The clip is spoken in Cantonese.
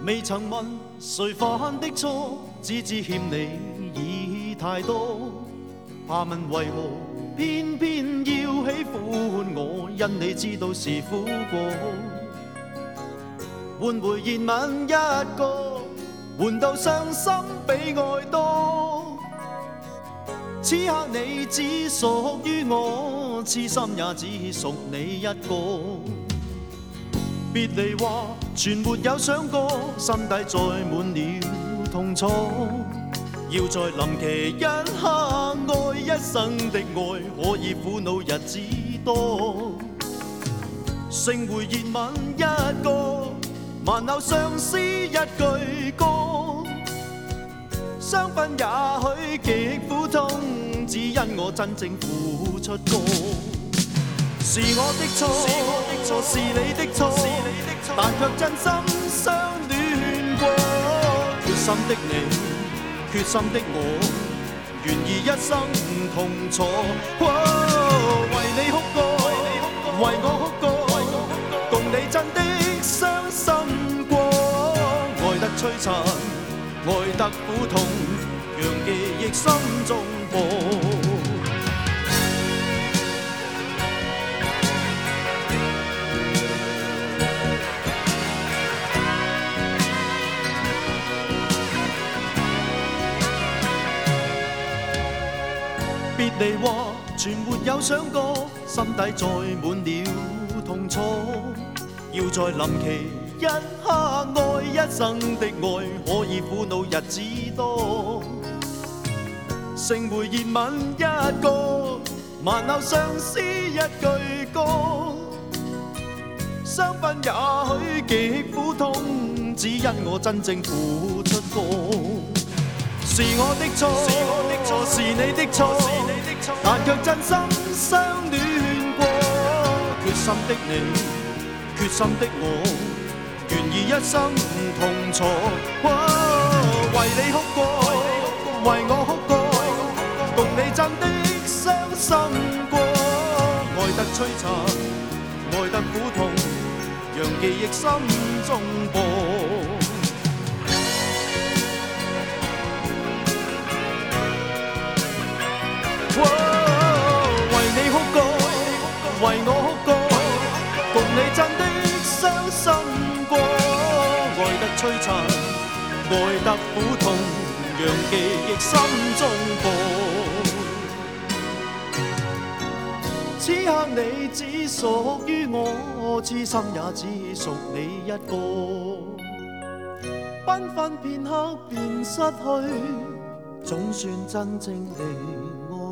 未曾問誰犯的錯，只知欠你已太多。怕問為何偏偏要喜歡我，因你知道是苦果。換回熱吻一個，換到傷心比愛多。此刻你只屬於我，痴心也只屬你一個。別離話全沒有想過，心底載滿了痛楚。要在臨期一刻愛一生的愛，可以苦惱日子多。剩回熱吻一個，萬縷相思一句歌。相分也許極苦痛，只因我真正付出過。是我的錯，是你的錯，但卻真心相戀過。決心的你，決心的我，願意一生同坐。為你哭過，為我哭過，共你真的傷心過。愛得摧殘，愛得苦痛，讓記憶心中播。別離話全沒有想過，心底載滿了痛楚。要在臨期一刻愛一生的愛，可以苦惱日子多。剩回熱吻一個，萬縷相思一句歌。相分也許極苦痛，只因我真正付出過。是我的錯，是你的錯，但卻真心相戀過。決心的你，決心的我，願意一生同坐。為你哭過，為我哭過，共你真的傷心過。愛得摧殘，愛得苦痛，讓記憶心中播。為你哭過，為我哭過，共你真的傷心過。愛得摧殘，愛得苦痛，讓記憶心中播。此刻你只屬於我，痴心也只屬你一個。繽紛片刻便失去，總算真正離愛。